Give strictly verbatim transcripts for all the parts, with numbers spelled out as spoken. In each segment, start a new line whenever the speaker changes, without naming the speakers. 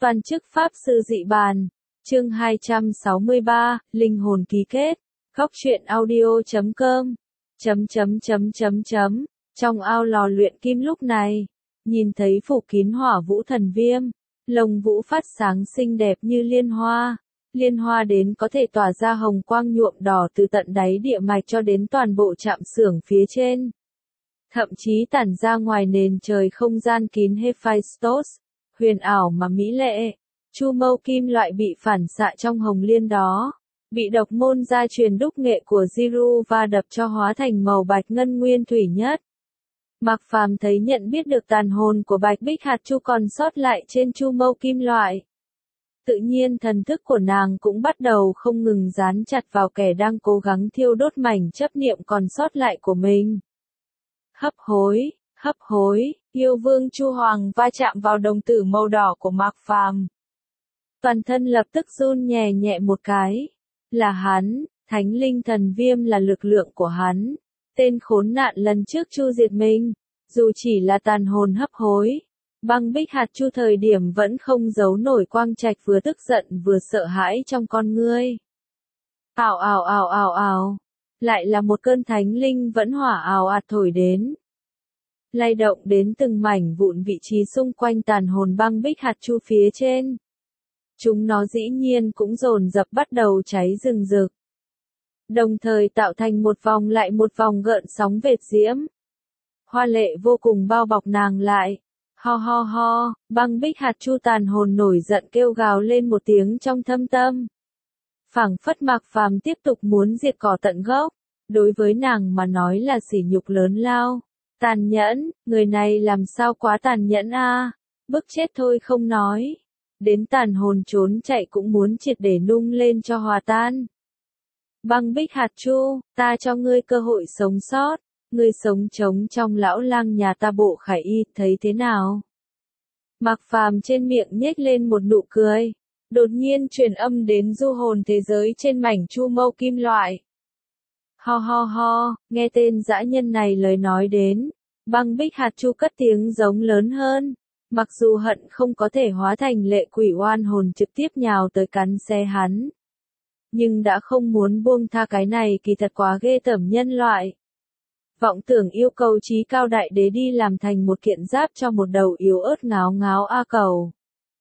Toàn chức Pháp Sư Dị Bàn, chương hai trăm sáu mươi ba, Linh hồn ký kết, góc truyện audio chấm com, chấm chấm chấm chấm chấm, trong ao lò luyện kim lúc này, nhìn thấy phủ kín hỏa vũ thần viêm, lồng vũ phát sáng xinh đẹp như liên hoa, liên hoa đến có thể tỏa ra hồng quang nhuộm đỏ từ tận đáy địa mạch cho đến toàn bộ trạm xưởng phía trên. Thậm chí tản ra ngoài nền trời không gian kín Hephaistos, huyền ảo mà mỹ lệ. Chu mâu kim loại bị phản xạ trong hồng liên đó, bị độc môn gia truyền đúc nghệ của Giru va đập cho hóa thành màu bạch ngân nguyên thủy nhất. Mạc Phàm thấy nhận biết được tàn hồn của bạch bích hạt chu còn sót lại trên chu mâu kim loại. Tự nhiên thần thức của nàng cũng bắt đầu không ngừng dán chặt vào kẻ đang cố gắng thiêu đốt mảnh chấp niệm còn sót lại của mình. Hấp hối, hấp hối, yêu vương Chu Hoàng va chạm vào đồng tử màu đỏ của Mạc Phàm. Toàn thân lập tức run nhẹ nhẹ một cái. Là hắn, thánh linh thần viêm là lực lượng của hắn. Tên khốn nạn lần trước chu diệt mình, dù chỉ là tàn hồn hấp hối. Băng bích hạt chu thời điểm vẫn không giấu nổi quang trạch vừa tức giận vừa sợ hãi trong con ngươi. Ào ào ào ào ào, lại là một cơn thánh linh vẫn hỏa ào ạt thổi đến. Lay động đến từng mảnh vụn vị trí xung quanh tàn hồn băng bích hạt chu phía trên. Chúng nó dĩ nhiên cũng dồn dập bắt đầu cháy rừng rực. Đồng thời tạo thành một vòng lại một vòng gợn sóng vệt diễm. Hoa lệ vô cùng bao bọc nàng lại. Ho ho ho, băng bích hạt chu tàn hồn nổi giận kêu gào lên một tiếng trong thâm tâm. Phảng phất Mạc Phàm tiếp tục muốn diệt cỏ tận gốc. Đối với nàng mà nói là sỉ nhục lớn lao. Tàn nhẫn, người này làm sao quá tàn nhẫn a, à? Bức chết thôi không nói. Đến tàn hồn trốn chạy cũng muốn triệt để nung lên cho hòa tan. Băng bích hạt chu, ta cho ngươi cơ hội sống sót, ngươi sống trống trong lão lang nhà ta bộ khải y, thấy thế nào? Mạc Phàm trên miệng nhếch lên một nụ cười, đột nhiên truyền âm đến du hồn thế giới trên mảnh chu mâu kim loại. Ho ho ho, nghe tên dã nhân này lời nói đến, băng bích hạt chu cất tiếng giống lớn hơn. Mặc dù hận không có thể hóa thành lệ quỷ oan hồn trực tiếp nhào tới cắn xé hắn. Nhưng đã không muốn buông tha cái này kỳ thật quá ghê tởm nhân loại. Vọng tưởng yêu cầu chí cao đại đế đi làm thành một kiện giáp cho một đầu yếu ớt ngáo ngáo a cầu.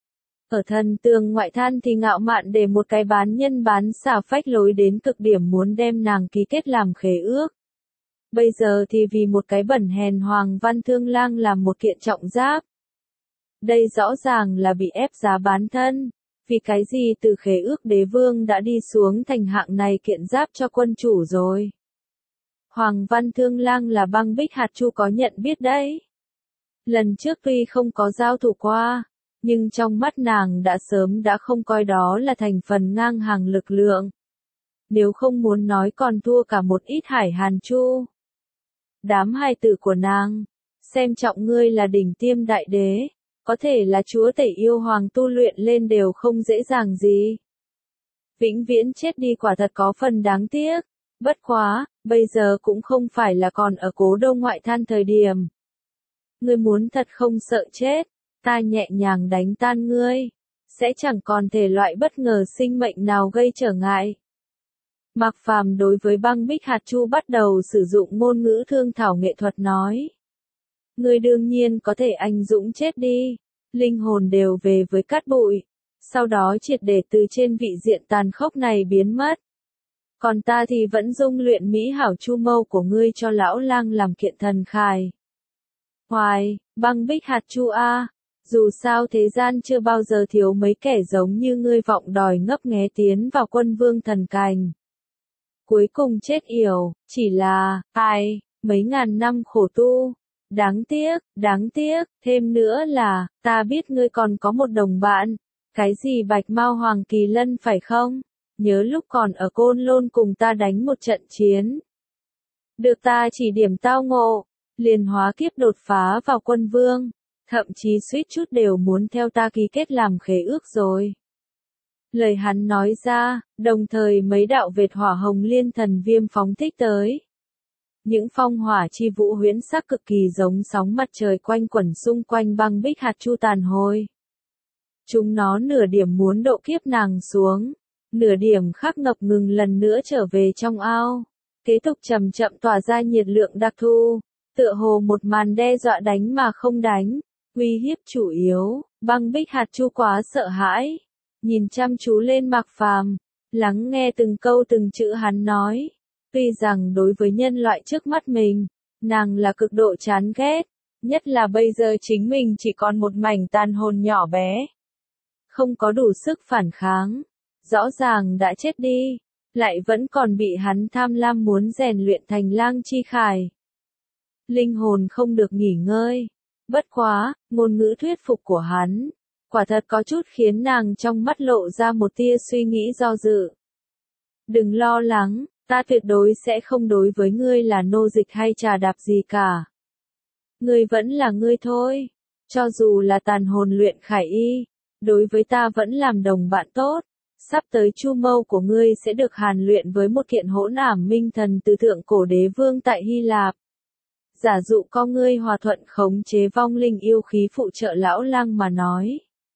Ở thần tường ngoại than thì ngạo mạn để một cái bán nhân bán xả phách lối đến cực điểm muốn đem nàng ký kết làm khế ước. Bây giờ thì vì một cái bẩn hèn Hoàng Văn Thương Lang làm một kiện trọng giáp. Đây rõ ràng là bị ép giá bán thân, vì cái gì từ khế ước đế vương đã đi xuống thành hạng này kiện giáp cho quân chủ rồi. Hoàng Văn Thương Lang là băng bích hạt chu có nhận biết đấy. Lần trước tuy không có giao thủ qua, nhưng trong mắt nàng đã sớm đã không coi đó là thành phần ngang hàng lực lượng. Nếu không muốn nói còn thua cả một ít hải hàn chu. Đám hài tử của nàng, xem trọng ngươi là đỉnh tiêm đại đế. Có thể là chúa tể yêu hoàng tu luyện lên đều không dễ dàng gì. Vĩnh viễn chết đi quả thật có phần đáng tiếc. Bất quá, bây giờ cũng không phải là còn ở cố đô ngoại than thời điểm. Ngươi muốn thật không sợ chết, ta nhẹ nhàng đánh tan ngươi. Sẽ chẳng còn thể loại bất ngờ sinh mệnh nào gây trở ngại. Mạc Phàm đối với băng bích hạt chu bắt đầu sử dụng ngôn ngữ thương thảo nghệ thuật nói. Ngươi đương nhiên có thể anh dũng chết đi, linh hồn đều về với cát bụi, sau đó triệt để từ trên vị diện tàn khốc này biến mất. Còn ta thì vẫn dung luyện mỹ hảo chu mâu của ngươi cho lão lang làm kiện thần khài. Hoài, băng bích hạt chu a, dù sao thế gian chưa bao giờ thiếu mấy kẻ giống như ngươi vọng đòi ngấp nghé tiến vào quân vương thần cành. Cuối cùng chết yểu, chỉ là, ai, mấy ngàn năm khổ tu. Đáng tiếc, đáng tiếc, thêm nữa là, ta biết ngươi còn có một đồng bạn, cái gì Bạch Mao Hoàng Kỳ Lân phải không? Nhớ lúc còn ở Côn Lôn cùng ta đánh một trận chiến. Được ta chỉ điểm tao ngộ, liền hóa kiếp đột phá vào quân vương, thậm chí suýt chút đều muốn theo ta ký kết làm khế ước rồi. Lời hắn nói ra, đồng thời mấy đạo vệt hỏa hồng liên thần viêm phóng thích tới. Những phong hỏa chi vũ huyễn sắc cực kỳ giống sóng mặt trời quanh quẩn xung quanh băng bích hạt chu tàn hồi. Chúng nó nửa điểm muốn độ kiếp nàng xuống, nửa điểm khác ngập ngừng lần nữa trở về trong ao, kế tục chậm chậm tỏa ra nhiệt lượng đặc thù, tựa hồ một màn đe dọa đánh mà không đánh, uy hiếp chủ yếu. Băng Bích Hạt Chu quá sợ hãi, nhìn chăm chú lên Mạc Phàm, lắng nghe từng câu từng chữ hắn nói. Tuy rằng đối với nhân loại trước mắt mình, nàng là cực độ chán ghét, nhất là bây giờ chính mình chỉ còn một mảnh tàn hồn nhỏ bé, không có đủ sức phản kháng, rõ ràng đã chết đi, lại vẫn còn bị hắn tham lam muốn rèn luyện thành lang chi khải. Linh hồn không được nghỉ ngơi, bất quá, ngôn ngữ thuyết phục của hắn, quả thật có chút khiến nàng trong mắt lộ ra một tia suy nghĩ do dự. Đừng lo lắng, ta tuyệt đối sẽ không đối với ngươi là nô dịch hay trà đạp gì cả. Ngươi vẫn là ngươi thôi, cho dù là tàn hồn luyện khải y, đối với ta vẫn làm đồng bạn tốt. Sắp tới chu mâu của ngươi sẽ được hàn luyện với một kiện hỗn ảm minh thần từ thượng cổ đế vương tại Hy Lạp. Giả dụ có ngươi hòa thuận khống chế vong linh yêu khí phụ trợ lão lang mà nói.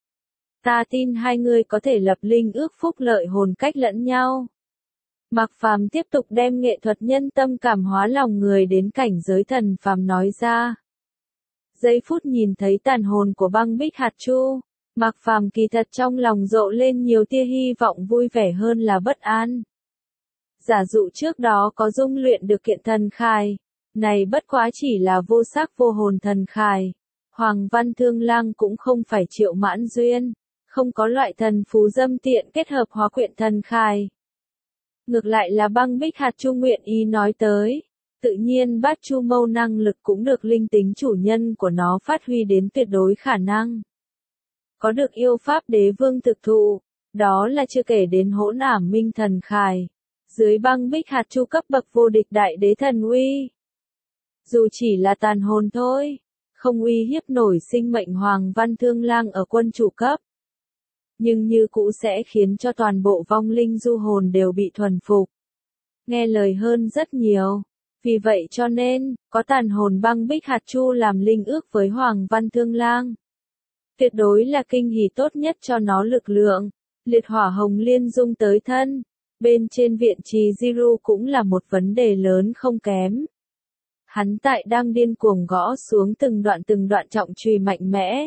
Ta tin hai ngươi có thể lập linh ước phúc lợi hồn cách lẫn nhau. Mạc Phàm tiếp tục đem nghệ thuật nhân tâm cảm hóa lòng người đến cảnh giới thần phàm nói ra. Giây phút nhìn thấy tàn hồn của Băng Bích Hạt Chu, Mạc Phàm kỳ thật trong lòng rộ lên nhiều tia hy vọng vui vẻ hơn là bất an. Giả dụ trước đó có dung luyện được kiện thần khai, này bất quá chỉ là vô sắc vô hồn thần khai. Hoàng Văn Thương Lang cũng không phải Triệu Mãn Duyên, không có loại thần phú dâm tiện kết hợp hóa quyện thần khai. Ngược lại là Băng Bích Hạt Chu nguyện ý nói tới, tự nhiên bát chu mâu năng lực cũng được linh tính chủ nhân của nó phát huy đến tuyệt đối khả năng. Có được yêu pháp đế vương thực thụ, đó là chưa kể đến hỗn ảm minh thần khải, dưới Băng Bích Hạt Chu cấp bậc vô địch đại đế thần uy. Dù chỉ là tàn hồn thôi, không uy hiếp nổi sinh mệnh Hoàng Văn Thương Lang ở quân chủ cấp, nhưng như cũ sẽ khiến cho toàn bộ vong linh du hồn đều bị thuần phục, nghe lời hơn rất nhiều. Vì vậy cho nên, có tàn hồn Băng Bích Hạt Chu làm linh ước với Hoàng Văn Thương Lang, tuyệt đối là kinh hỉ tốt nhất cho nó lực lượng. Liệt hỏa hồng liên dung tới thân, bên trên viện trì Jiru cũng là một vấn đề lớn không kém. Hắn tại đang điên cuồng gõ xuống từng đoạn từng đoạn trọng chùy mạnh mẽ,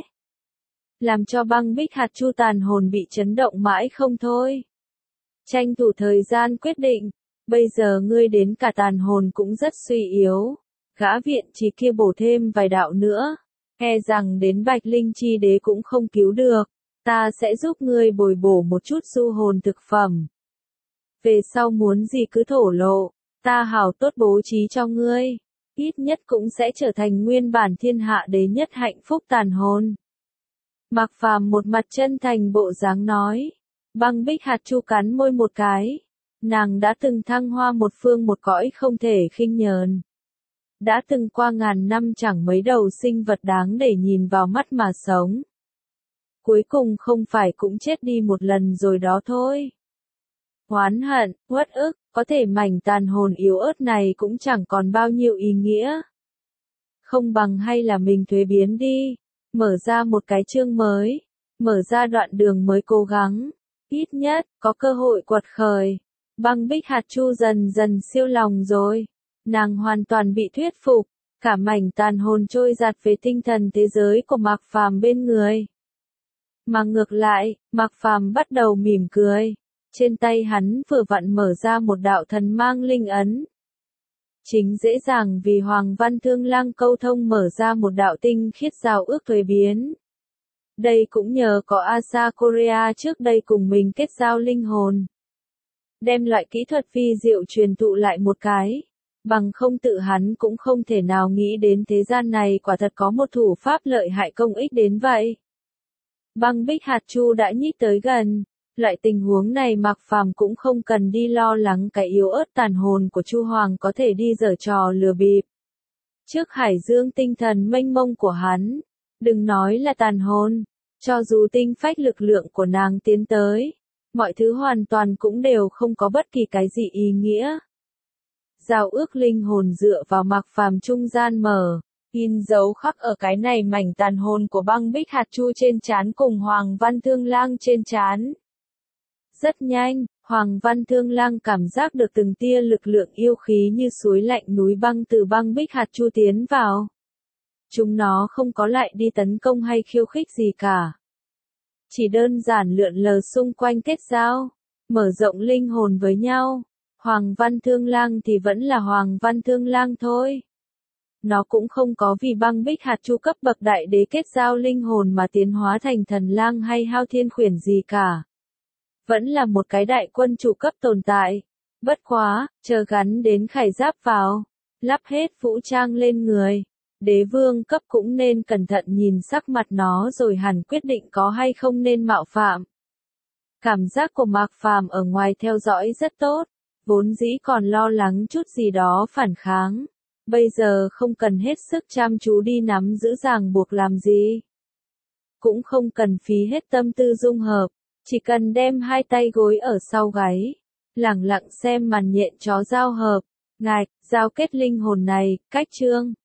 làm cho Băng Bích Hạt Chu tàn hồn bị chấn động mãi không thôi. Tranh thủ thời gian quyết định, bây giờ ngươi đến cả tàn hồn cũng rất suy yếu, gã viện trì kia bổ thêm vài đạo nữa, e rằng đến Bạch Linh Chi Đế cũng không cứu được, ta sẽ giúp ngươi bồi bổ một chút du hồn thực phẩm. Về sau muốn gì cứ thổ lộ, ta hảo tốt bố trí cho ngươi, ít nhất cũng sẽ trở thành nguyên bản thiên hạ đế nhất hạnh phúc tàn hồn. Mạc Phàm một mặt chân thành bộ dáng nói. Băng Bích Hạt Chu cắn môi một cái, nàng đã từng thăng hoa một phương một cõi không thể khinh nhờn, đã từng qua ngàn năm chẳng mấy đầu sinh vật đáng để nhìn vào mắt mà sống, cuối cùng không phải cũng chết đi một lần rồi đó thôi. Oán hận, uất ức, có thể mảnh tàn hồn yếu ớt này cũng chẳng còn bao nhiêu ý nghĩa. Không bằng hay là mình thuế biến đi, mở ra một cái chương mới, mở ra đoạn đường mới cố gắng, ít nhất, có cơ hội quật khởi. Băng Bích Hạt Chu dần dần siêu lòng rồi, nàng hoàn toàn bị thuyết phục, cả mảnh tàn hồn trôi giạt về tinh thần thế giới của Mạc Phàm bên người. Mà ngược lại, Mạc Phàm bắt đầu mỉm cười, trên tay hắn vừa vặn mở ra một đạo thần mang linh ấn. Chính dễ dàng vì Hoàng Văn Thương Lang câu thông mở ra một đạo tinh khiết giao ước thuế biến. Đây cũng nhờ có Asa Korea trước đây cùng mình kết giao linh hồn, đem loại kỹ thuật phi diệu truyền thụ lại một cái, bằng không tự hắn cũng không thể nào nghĩ đến thế gian này quả thật có một thủ pháp lợi hại công ích đến vậy. Băng Bích Hạt Chu đã nhích tới gần, loại tình huống này Mạc Phàm cũng không cần đi lo lắng cái yếu ớt tàn hồn của Chu Hoàng có thể đi giở trò lừa bịp. Trước hải dương tinh thần mênh mông của hắn, đừng nói là tàn hồn, cho dù tinh phách lực lượng của nàng tiến tới, mọi thứ hoàn toàn cũng đều không có bất kỳ cái gì ý nghĩa. Giao ước linh hồn dựa vào Mạc Phàm trung gian mở, in dấu khắc ở cái này mảnh tàn hồn của băng bích hạt chu trên trán cùng Hoàng Văn Thương Lang trên trán. Rất nhanh, Hoàng Văn Thương Lang cảm giác được từng tia lực lượng yêu khí như suối lạnh núi băng từ băng bích hạt chu tiến vào. Chúng nó không có lại đi tấn công hay khiêu khích gì cả. Chỉ đơn giản lượn lờ xung quanh kết giao, mở rộng linh hồn với nhau. Hoàng Văn Thương Lang thì vẫn là Hoàng Văn Thương Lang thôi. Nó cũng không có vì băng bích hạt chu cấp bậc đại đế kết giao linh hồn mà tiến hóa thành thần lang hay hao thiên khuyển gì cả. Vẫn là một cái đại quân chủ cấp tồn tại. Bất quá, chờ gắn đến khải giáp vào, lắp hết vũ trang lên người. Đế vương cấp cũng nên cẩn thận nhìn sắc mặt nó rồi hẳn quyết định có hay không nên mạo phạm. Cảm giác của Mạc Phàm ở ngoài theo dõi rất tốt, vốn dĩ còn lo lắng chút gì đó phản kháng. Bây giờ không cần hết sức chăm chú đi nắm giữ ràng buộc làm gì. Cũng không cần phí hết tâm tư dung hợp, chỉ cần đem hai tay gối ở sau gáy, lẳng lặng xem màn nhện chó giao hợp, ngạch, giao kết linh hồn này, cách chương.